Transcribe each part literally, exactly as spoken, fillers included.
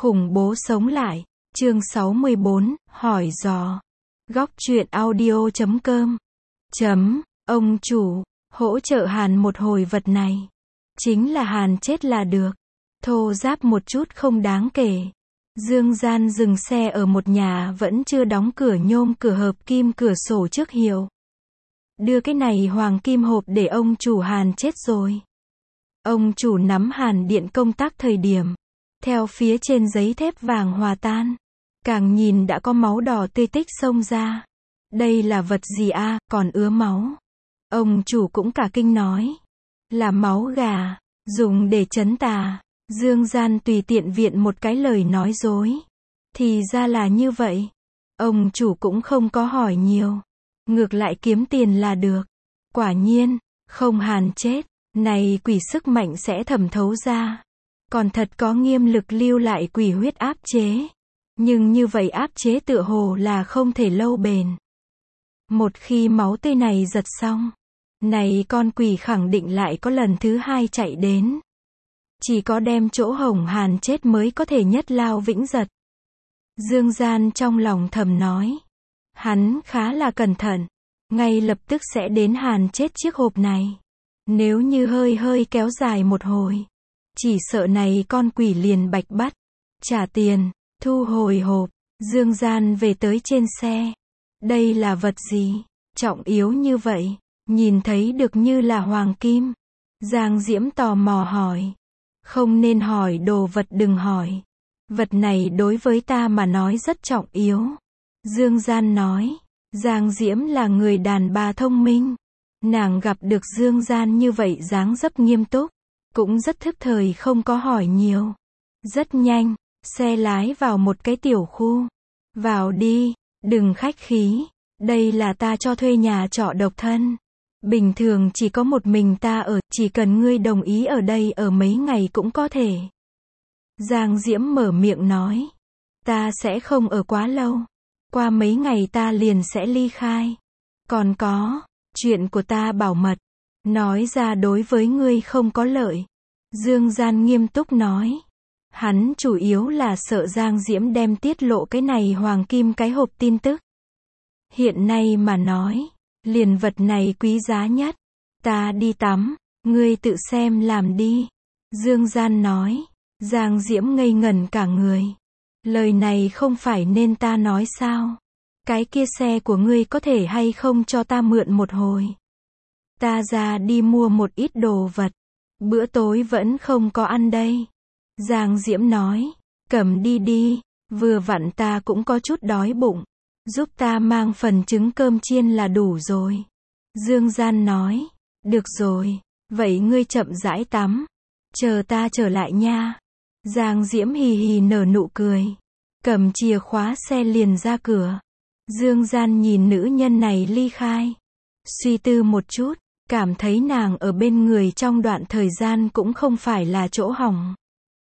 Khủng bố sống lại, chương sáu mươi bốn, hỏi dò. Góc truyện audio chấm com. Chấm, ông chủ, hỗ trợ Hàn một hồi vật này. Chính là Hàn chết là được. Thô ráp một chút không đáng kể. Dương Gian dừng xe ở một nhà vẫn chưa đóng cửa nhôm cửa hợp kim cửa sổ trước hiệu. Đưa cái này hoàng kim hộp để ông chủ Hàn chết rồi. Ông chủ nắm Hàn điện công tác thời điểm. Theo phía trên giấy thép vàng hòa tan. Càng nhìn đã có máu đỏ tươi tích xông ra. Đây là vật gì a, à, còn ứa máu. Ông chủ cũng cả kinh nói. Là máu gà, dùng để trấn tà. Dương Gian tùy tiện viện một cái lời nói dối. Thì ra là như vậy. Ông chủ cũng không có hỏi nhiều. Ngược lại kiếm tiền là được. Quả nhiên, không Hàn chết. Này quỷ sức mạnh sẽ thẩm thấu ra. Còn thật có nghiêm lực lưu lại quỷ huyết áp chế. Nhưng như vậy áp chế tựa hồ là không thể lâu bền. Một khi máu tươi này giật xong. Này con quỷ khẳng định lại có lần thứ hai chạy đến. Chỉ có đem chỗ hổng Hàn chết mới có thể nhất lao vĩnh giật. Dương Gian trong lòng thầm nói. Hắn khá là cẩn thận. Ngay lập tức sẽ đến Hàn chết chiếc hộp này. Nếu như hơi hơi kéo dài một hồi. Chỉ sợ này con quỷ liền bạch bắt. Trả tiền, thu hồi hộp. Dương Gian về tới trên xe. Đây là vật gì? Trọng yếu như vậy. Nhìn thấy được như là hoàng kim. Giang Diễm tò mò hỏi. Không nên hỏi đồ vật đừng hỏi. Vật này đối với ta mà nói rất trọng yếu. Dương Gian nói. Giang Diễm là người đàn bà thông minh. Nàng gặp được Dương Gian như vậy dáng dấp nghiêm túc. Cũng rất thức thời không có hỏi nhiều. Rất nhanh, xe lái vào một cái tiểu khu. Vào đi, đừng khách khí. Đây là ta cho thuê nhà trọ độc thân. Bình thường chỉ có một mình ta ở, chỉ cần ngươi đồng ý ở đây ở mấy ngày cũng có thể. Giang Diễm mở miệng nói. Ta sẽ không ở quá lâu. Qua mấy ngày ta liền sẽ ly khai. Còn có, chuyện của ta bảo mật. Nói ra đối với ngươi không có lợi. Dương Gian nghiêm túc nói. Hắn chủ yếu là sợ Giang Diễm đem tiết lộ cái này hoàng kim cái hộp tin tức. Hiện nay mà nói, liền vật này quý giá nhất. Ta đi tắm, ngươi tự xem làm đi. Dương Gian nói. Giang Diễm ngây ngẩn cả người. Lời này không phải nên ta nói sao? Cái kia xe của ngươi có thể hay không cho ta mượn một hồi? Ta ra đi mua một ít đồ vật. Bữa tối vẫn không có ăn đây. Giang Diễm nói. Cầm đi đi. Vừa vặn ta cũng có chút đói bụng. Giúp ta mang phần trứng cơm chiên là đủ rồi. Dương Gian nói. Được rồi. Vậy ngươi chậm rãi tắm. Chờ ta trở lại nha. Giang Diễm hì hì nở nụ cười. Cầm chìa khóa xe liền ra cửa. Dương Gian nhìn nữ nhân này ly khai. Suy tư một chút. Cảm thấy nàng ở bên người trong đoạn thời gian cũng không phải là chỗ hỏng.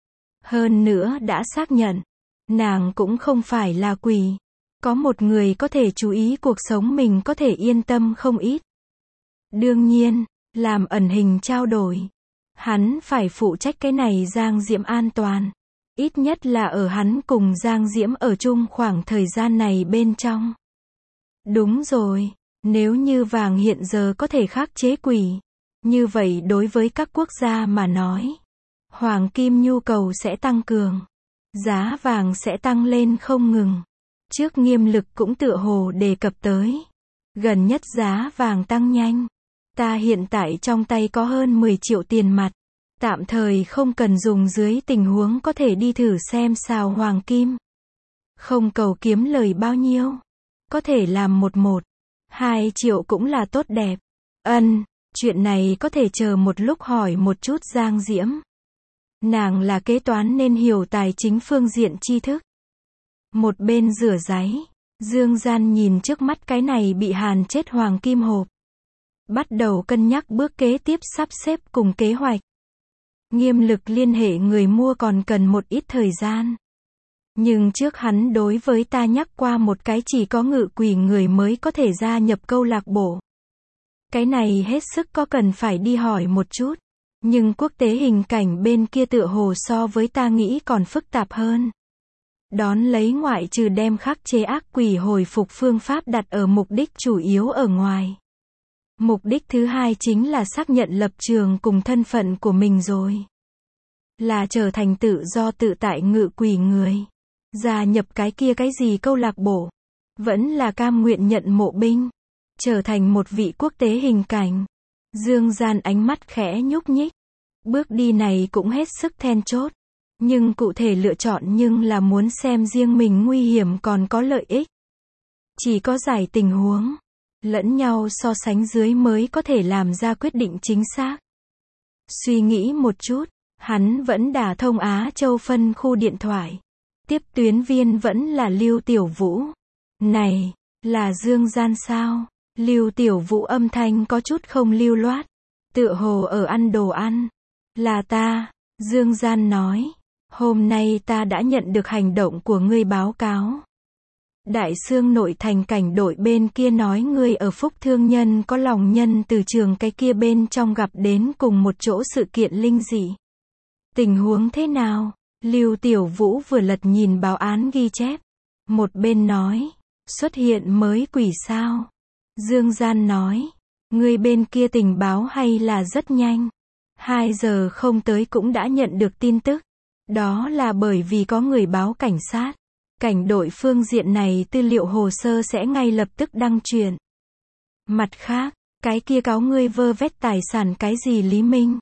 Hơn nữa đã xác nhận. Nàng cũng không phải là quỷ. Có một người có thể chú ý cuộc sống mình có thể yên tâm không ít. Đương nhiên, làm ẩn hình trao đổi. Hắn phải phụ trách cái này Giang Diễm an toàn. Ít nhất là ở hắn cùng Giang Diễm ở chung khoảng thời gian này bên trong. Đúng rồi. Nếu như vàng hiện giờ có thể khắc chế quỷ. Như vậy đối với các quốc gia mà nói. Hoàng kim nhu cầu sẽ tăng cường. Giá vàng sẽ tăng lên không ngừng. Trước nghiêm lực cũng tựa hồ đề cập tới. Gần nhất giá vàng tăng nhanh. Ta hiện tại trong tay có hơn mười triệu tiền mặt. Tạm thời không cần dùng dưới tình huống có thể đi thử xem xào hoàng kim. Không cầu kiếm lời bao nhiêu. Có thể làm một một. Hai triệu cũng là tốt đẹp. Ân, chuyện này có thể chờ một lúc hỏi một chút Giang Diễm. Nàng là kế toán nên hiểu tài chính phương diện tri thức. Một bên rửa ráy, Dương Gian nhìn trước mắt cái này bị Hàn chết hoàng kim hộp. Bắt đầu cân nhắc bước kế tiếp sắp xếp cùng kế hoạch. Nghiêm lực liên hệ người mua còn cần một ít thời gian. Nhưng trước hắn đối với ta nhắc qua một cái chỉ có ngự quỷ người mới có thể gia nhập câu lạc bộ. Cái này hết sức có cần phải đi hỏi một chút. Nhưng quốc tế hình cảnh bên kia tựa hồ so với ta nghĩ còn phức tạp hơn. Đón lấy ngoại trừ đem khắc chế ác quỷ hồi phục phương pháp đặt ở mục đích chủ yếu ở ngoài. Mục đích thứ hai chính là xác nhận lập trường cùng thân phận của mình rồi. Là trở thành tự do tự tại ngự quỷ người. Gia nhập cái kia cái gì câu lạc bộ. Vẫn là cam nguyện nhận mộ binh. Trở thành một vị quốc tế hình cảnh. Dương Gian ánh mắt khẽ nhúc nhích. Bước đi này cũng hết sức then chốt. Nhưng cụ thể lựa chọn nhưng là muốn xem riêng mình nguy hiểm còn có lợi ích. Chỉ có giải tình huống. Lẫn nhau so sánh dưới mới có thể làm ra quyết định chính xác. Suy nghĩ một chút. Hắn vẫn đả thông Á Châu phân khu điện thoại. Tiếp tuyến viên vẫn là Lưu Tiểu Vũ. Này, là Dương Gian sao? Lưu Tiểu Vũ âm thanh có chút không lưu loát. Tựa hồ ở ăn đồ ăn. Là ta, Dương Gian nói. Hôm nay ta đã nhận được hành động của ngươi báo cáo. Đại Xương nội thành cảnh đội bên kia nói ngươi ở Phúc Thương Nhân có lòng nhân từ trường cái kia bên trong gặp đến cùng một chỗ sự kiện linh dị. Tình huống thế nào? Lưu Tiểu Vũ vừa lật nhìn báo án ghi chép. Một bên nói. Xuất hiện mới quỷ sao? Dương Gian nói. Người bên kia tình báo hay là rất nhanh. Hai giờ không tới cũng đã nhận được tin tức. Đó là bởi vì có người báo cảnh sát. Cảnh đội phương diện này tư liệu hồ sơ sẽ ngay lập tức đăng truyền. Mặt khác, cái kia cáo ngươi vơ vét tài sản cái gì Lý Minh?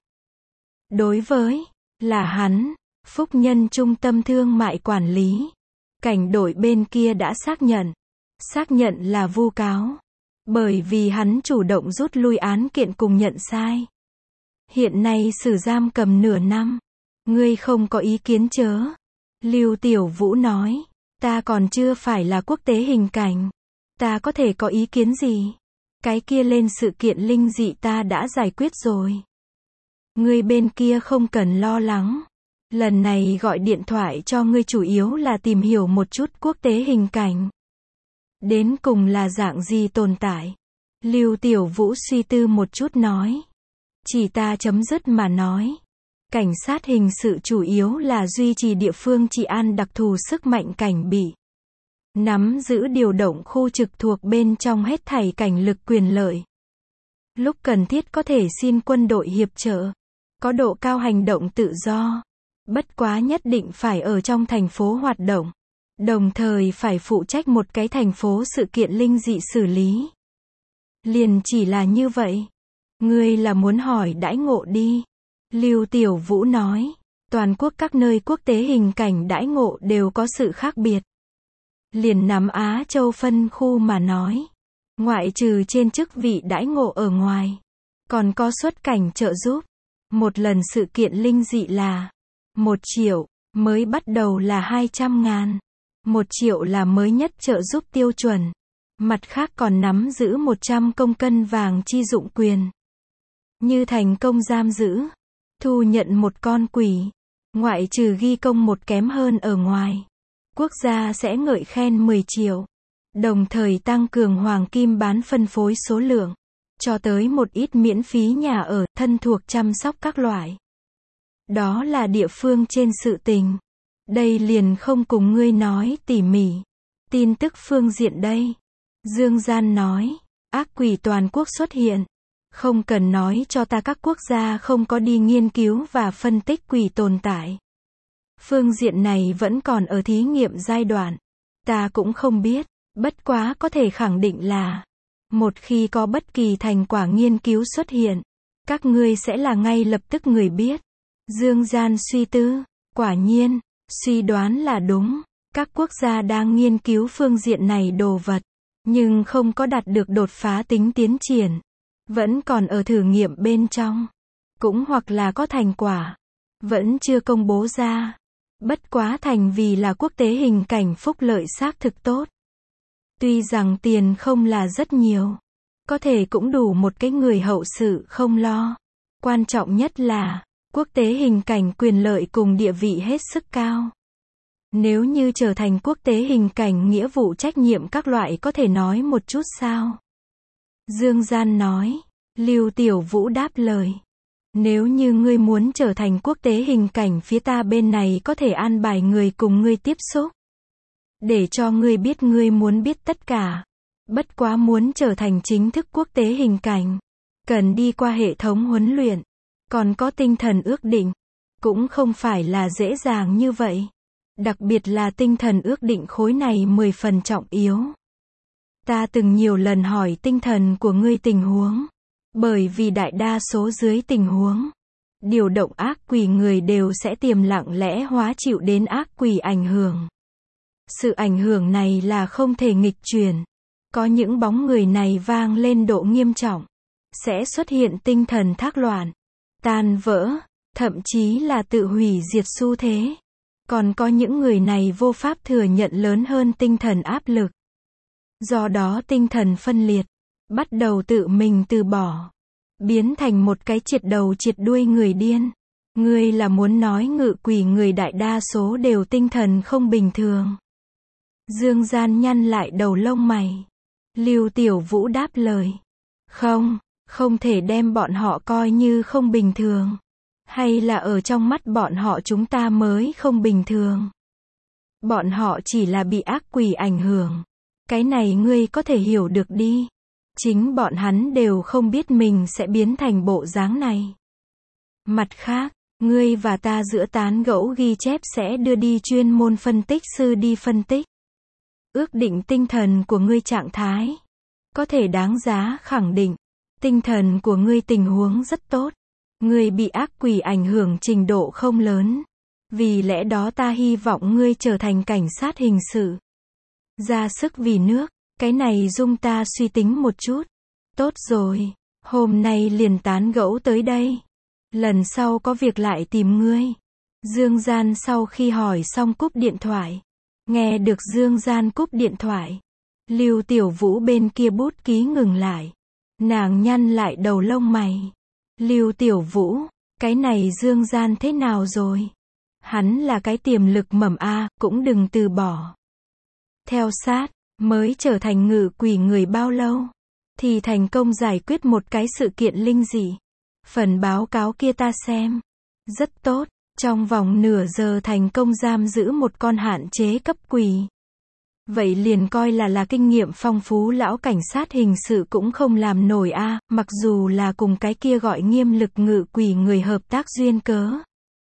Đối với là hắn, Phúc Nhân Trung tâm thương mại quản lý. Cảnh đội bên kia đã xác nhận. Xác nhận là vu cáo. Bởi vì hắn chủ động rút lui án kiện cùng nhận sai. Hiện nay xử giam cầm nửa năm. Ngươi không có ý kiến chớ. Lưu Tiểu Vũ nói. Ta còn chưa phải là quốc tế hình cảnh. Ta có thể có ý kiến gì? Cái kia lên sự kiện linh dị ta đã giải quyết rồi. Ngươi bên kia không cần lo lắng. Lần này gọi điện thoại cho ngươi chủ yếu là tìm hiểu một chút quốc tế hình cảnh. Đến cùng là dạng gì tồn tại? Lưu Tiểu Vũ suy tư một chút nói. Chỉ ta chấm dứt mà nói. Cảnh sát hình sự chủ yếu là duy trì địa phương trị an đặc thù sức mạnh cảnh bị. Nắm giữ điều động khu trực thuộc bên trong hết thảy cảnh lực quyền lợi. Lúc cần thiết có thể xin quân đội hiệp trợ. Có độ cao hành động tự do. Bất quá nhất định phải ở trong thành phố hoạt động. Đồng thời phải phụ trách một cái thành phố sự kiện linh dị xử lý. Liền chỉ là như vậy. Ngươi là muốn hỏi đãi ngộ đi. Lưu Tiểu Vũ nói. Toàn quốc các nơi quốc tế hình cảnh đãi ngộ đều có sự khác biệt. Liền nắm Á Châu phân khu mà nói. Ngoại trừ trên chức vị đãi ngộ ở ngoài. Còn có xuất cảnh trợ giúp. Một lần sự kiện linh dị là một triệu. Mới bắt đầu là hai trăm ngàn. Một triệu là mới nhất trợ giúp tiêu chuẩn. Mặt khác còn nắm giữ một trăm công cân vàng chi dụng quyền. Như thành công giam giữ. Thu nhận một con quỷ. Ngoại trừ ghi công một kém hơn ở ngoài. Quốc gia sẽ ngợi khen mười triệu. Đồng thời tăng cường hoàng kim bán phân phối số lượng. Cho tới một ít miễn phí nhà ở, thân thuộc chăm sóc các loại. Đó là địa phương trên sự tình. Đây liền không cùng ngươi nói tỉ mỉ. Tin tức phương diện đây. Dương Gian nói. Ác quỷ toàn quốc xuất hiện. Không cần nói cho ta các quốc gia không có đi nghiên cứu và phân tích quỷ tồn tại. Phương diện này vẫn còn ở thí nghiệm giai đoạn. Ta cũng không biết. Bất quá có thể khẳng định là. Một khi có bất kỳ thành quả nghiên cứu xuất hiện. Các ngươi sẽ là ngay lập tức người biết. Dương Gian suy tư. Quả nhiên. Suy đoán là đúng. Các quốc gia đang nghiên cứu phương diện này đồ vật. Nhưng không có đạt được đột phá tính tiến triển. Vẫn còn ở thử nghiệm bên trong. Cũng hoặc là có thành quả. Vẫn chưa công bố ra. Bất quá thành vì là quốc tế hình cảnh phúc lợi xác thực tốt. Tuy rằng tiền không là rất nhiều. Có thể cũng đủ một cái người hậu sự không lo. Quan trọng nhất là. Quốc tế hình cảnh quyền lợi cùng địa vị hết sức cao. Nếu như trở thành quốc tế hình cảnh nghĩa vụ trách nhiệm các loại có thể nói một chút sao? Dương Gian nói. Lưu Tiểu Vũ đáp lời. Nếu như ngươi muốn trở thành quốc tế hình cảnh phía ta bên này có thể an bài người cùng ngươi tiếp xúc. Để cho ngươi biết ngươi muốn biết tất cả. Bất quá muốn trở thành chính thức quốc tế hình cảnh, cần đi qua hệ thống huấn luyện, còn có tinh thần ước định. Cũng không phải là dễ dàng như vậy. Đặc biệt là tinh thần ước định khối này mười phần trọng yếu. Ta từng nhiều lần hỏi tinh thần của ngươi tình huống. Bởi vì đại đa số dưới tình huống điều động ác quỷ người đều sẽ tiềm lặng lẽ hóa chịu đến ác quỷ ảnh hưởng. Sự ảnh hưởng này là không thể nghịch chuyển. Có những bóng người này vang lên độ nghiêm trọng, sẽ xuất hiện tinh thần thác loạn, tan vỡ, thậm chí là tự hủy diệt xu thế. Còn có những người này vô pháp thừa nhận lớn hơn tinh thần áp lực. Do đó tinh thần phân liệt, bắt đầu tự mình từ bỏ, biến thành một cái triệt đầu triệt đuôi người điên. Ngươi là muốn nói ngự quỷ người đại đa số đều tinh thần không bình thường. Dương Gian nhăn lại đầu lông mày. Lưu Tiểu Vũ đáp lời. Không, không thể đem bọn họ coi như không bình thường. Hay là ở trong mắt bọn họ chúng ta mới không bình thường. Bọn họ chỉ là bị ác quỷ ảnh hưởng. Cái này ngươi có thể hiểu được đi. Chính bọn hắn đều không biết mình sẽ biến thành bộ dáng này. Mặt khác, ngươi và ta giữa tán gẫu ghi chép sẽ đưa đi chuyên môn phân tích sư đi phân tích. Ước định tinh thần của ngươi trạng thái. Có thể đáng giá khẳng định. Tinh thần của ngươi tình huống rất tốt. Ngươi bị ác quỷ ảnh hưởng trình độ không lớn. Vì lẽ đó ta hy vọng ngươi trở thành cảnh sát hình sự. Ra sức vì nước. Cái này dung ta suy tính một chút. Tốt rồi. Hôm nay liền tán gẫu tới đây. Lần sau có việc lại tìm ngươi. Dương Gian sau khi hỏi xong cúp điện thoại. Nghe được Dương Gian cúp điện thoại. Lưu Tiểu Vũ bên kia bút ký ngừng lại. Nàng nhăn lại đầu lông mày. Lưu Tiểu Vũ, cái này Dương Gian thế nào rồi? Hắn là cái tiềm lực mầm A, cũng đừng từ bỏ. Theo sát, mới trở thành ngự quỷ người bao lâu? Thì thành công giải quyết một cái sự kiện linh dị. Phần báo cáo kia ta xem. Rất tốt, trong vòng nửa giờ thành công giam giữ một con hạn chế cấp quỷ. Vậy liền coi là là kinh nghiệm phong phú lão cảnh sát hình sự cũng không làm nổi a, à, mặc dù là cùng cái kia gọi nghiêm lực ngự quỷ người hợp tác duyên cớ.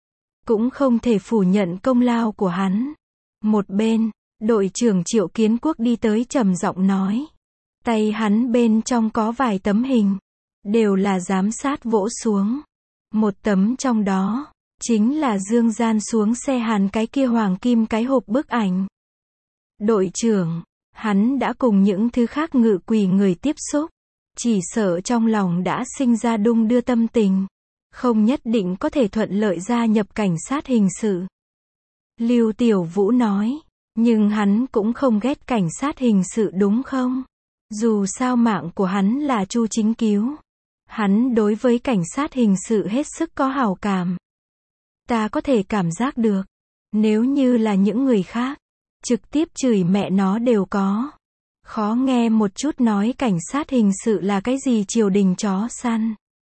Cũng không thể phủ nhận công lao của hắn. Một bên, đội trưởng Triệu Kiến Quốc đi tới trầm giọng nói. Tay hắn bên trong có vài tấm hình. Đều là giám sát vỗ xuống. Một tấm trong đó, chính là Dương Gian xuống xe hàn cái kia hoàng kim cái hộp bức ảnh. Đội trưởng, hắn đã cùng những thứ khác ngự quỷ người tiếp xúc. Chỉ sợ trong lòng đã sinh ra đung đưa tâm tình. Không nhất định có thể thuận lợi gia nhập cảnh sát hình sự. Lưu Tiểu Vũ nói, nhưng hắn cũng không ghét cảnh sát hình sự đúng không? Dù sao mạng của hắn là Chu Chính Cứu. Hắn đối với cảnh sát hình sự hết sức có hảo cảm. Ta có thể cảm giác được. Nếu như là những người khác, trực tiếp chửi mẹ nó đều có. Khó nghe một chút nói cảnh sát hình sự là cái gì triều đình chó săn.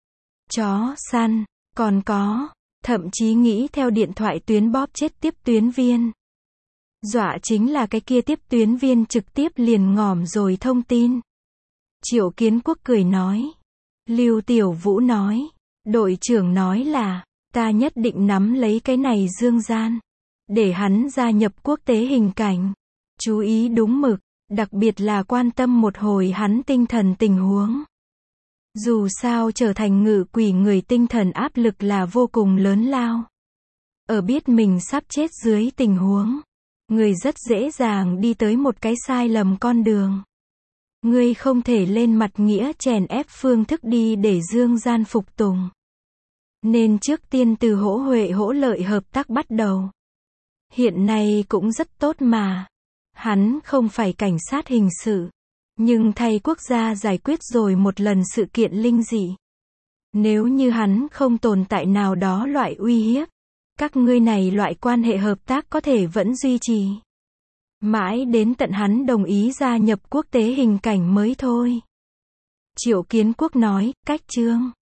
Chó săn, còn có, thậm chí nghĩ theo điện thoại tuyến bóp chết tiếp tuyến viên. Dọa chính là cái kia tiếp tuyến viên trực tiếp liền ngỏm rồi thông tin. Triệu Kiến Quốc cười nói. Lưu Tiểu Vũ nói. Đội trưởng nói là, ta nhất định nắm lấy cái này Dương Gian. Để hắn gia nhập quốc tế hình cảnh. Chú ý đúng mực, đặc biệt là quan tâm một hồi hắn tinh thần tình huống. Dù sao trở thành ngự quỷ người tinh thần áp lực là vô cùng lớn lao. Ở biết mình sắp chết dưới tình huống, người rất dễ dàng đi tới một cái sai lầm con đường. Ngươi không thể lên mặt nghĩa chèn ép phương thức đi để Dương Gian phục tùng. Nên trước tiên từ hỗ huệ hỗ lợi hợp tác bắt đầu. Hiện nay cũng rất tốt mà. Hắn không phải cảnh sát hình sự, nhưng thay quốc gia giải quyết rồi một lần sự kiện linh dị. Nếu như hắn không tồn tại nào đó loại uy hiếp, các ngươi này loại quan hệ hợp tác có thể vẫn duy trì. Mãi đến tận hắn đồng ý gia nhập quốc tế hình cảnh mới thôi. Triệu Kiến Quốc nói, cách chương.